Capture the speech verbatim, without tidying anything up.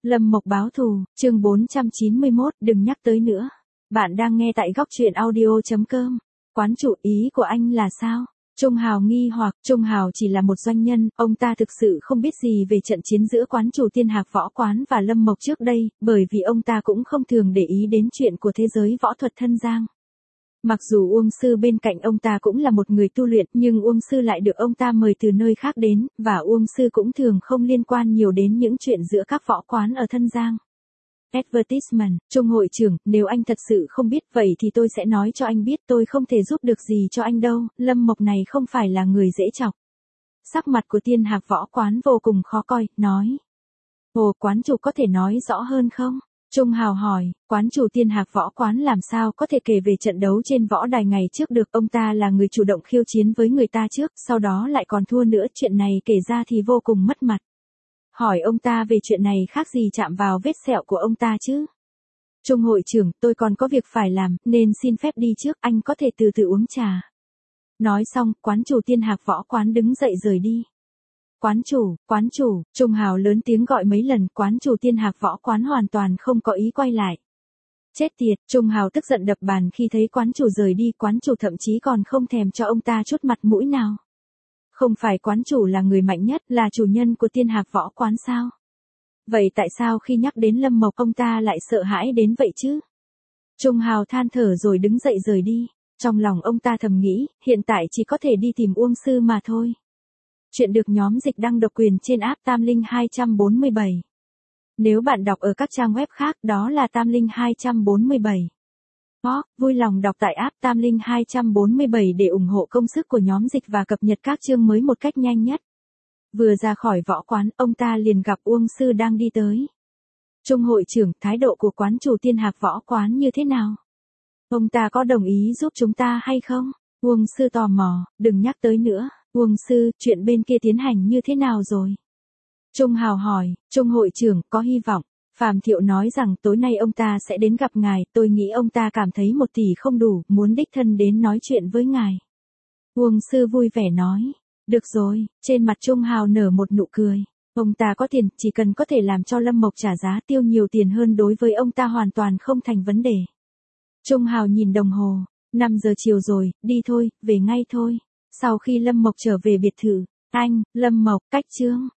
Lâm Mộc báo thù, chương bốn trăm chín mươi mốt, đừng nhắc tới nữa. Bạn đang nghe tại góc truyện audio chấm com. Quán chủ, ý của anh là sao? Trung Hào nghi hoặc, Trung Hào chỉ là một doanh nhân, ông ta thực sự không biết gì về trận chiến giữa quán chủ Tiên Hạc Võ Quán và Lâm Mộc trước đây, bởi vì ông ta cũng không thường để ý đến chuyện của thế giới võ thuật thân giang. Mặc dù Uông Sư bên cạnh ông ta cũng là một người tu luyện, nhưng Uông Sư lại được ông ta mời từ nơi khác đến, và Uông Sư cũng thường không liên quan nhiều đến những chuyện giữa các võ quán ở thân giang. Advertisement, Trung hội trưởng, nếu anh thật sự không biết vậy thì tôi sẽ nói cho anh biết, tôi không thể giúp được gì cho anh đâu, Lâm Mộc này không phải là người dễ chọc. Sắc mặt của Tiên Hạc Võ Quán vô cùng khó coi, nói. Ồ, quán chủ có thể nói rõ hơn không? Trung Hào hỏi, quán chủ Tiên Hạc Võ Quán làm sao có thể kể về trận đấu trên võ đài ngày trước được, ông ta là người chủ động khiêu chiến với người ta trước, sau đó lại còn thua nữa, chuyện này kể ra thì vô cùng mất mặt. Hỏi ông ta về chuyện này khác gì chạm vào vết sẹo của ông ta chứ? Trung hội trưởng, tôi còn có việc phải làm, nên xin phép đi trước, anh có thể từ từ uống trà. Nói xong, quán chủ Tiên Hạc Võ Quán đứng dậy rời đi. Quán chủ, quán chủ, Trung Hào lớn tiếng gọi mấy lần, quán chủ Tiên Hạc Võ Quán hoàn toàn không có ý quay lại. Chết tiệt, Trung Hào tức giận đập bàn khi thấy quán chủ rời đi, quán chủ thậm chí còn không thèm cho ông ta chút mặt mũi nào. Không phải quán chủ là người mạnh nhất, là chủ nhân của Tiên Hạc Võ Quán sao? Vậy tại sao khi nhắc đến Lâm Mộc ông ta lại sợ hãi đến vậy chứ? Trung Hào than thở rồi đứng dậy rời đi. Trong lòng ông ta thầm nghĩ, hiện tại chỉ có thể đi tìm Uông Sư mà thôi. Chuyện được nhóm dịch đăng độc quyền trên app Tam Linh hai trăm bốn mươi bảy. Nếu bạn đọc ở các trang web khác đó là Tam Linh hai trăm bốn mươi bảy. Ó, vui lòng đọc tại app Tam Linh hai trăm bốn mươi bảy để ủng hộ công sức của nhóm dịch và cập nhật các chương mới một cách nhanh nhất. Vừa ra khỏi võ quán, ông ta liền gặp Uông Sư đang đi tới. Trung hội trưởng, thái độ của quán chủ Tiên Hạc Võ Quán như thế nào? Ông ta có đồng ý giúp chúng ta hay không? Uông Sư tò mò, đừng nhắc tới nữa. Uông Sư, chuyện bên kia tiến hành như thế nào rồi? Trung Hào hỏi, Trung hội trưởng, có hy vọng. Phạm Thiệu nói rằng tối nay ông ta sẽ đến gặp ngài, tôi nghĩ ông ta cảm thấy một tỷ không đủ, muốn đích thân đến nói chuyện với ngài. Uông Sư vui vẻ nói, được rồi, trên mặt Trung Hào nở một nụ cười. Ông ta có tiền, chỉ cần có thể làm cho Lâm Mộc trả giá tiêu nhiều tiền hơn đối với ông ta hoàn toàn không thành vấn đề. Trung Hào nhìn đồng hồ, năm giờ chiều rồi, đi thôi, về ngay thôi. Sau khi Lâm Mộc trở về biệt thự, anh, Lâm Mộc, cách chương.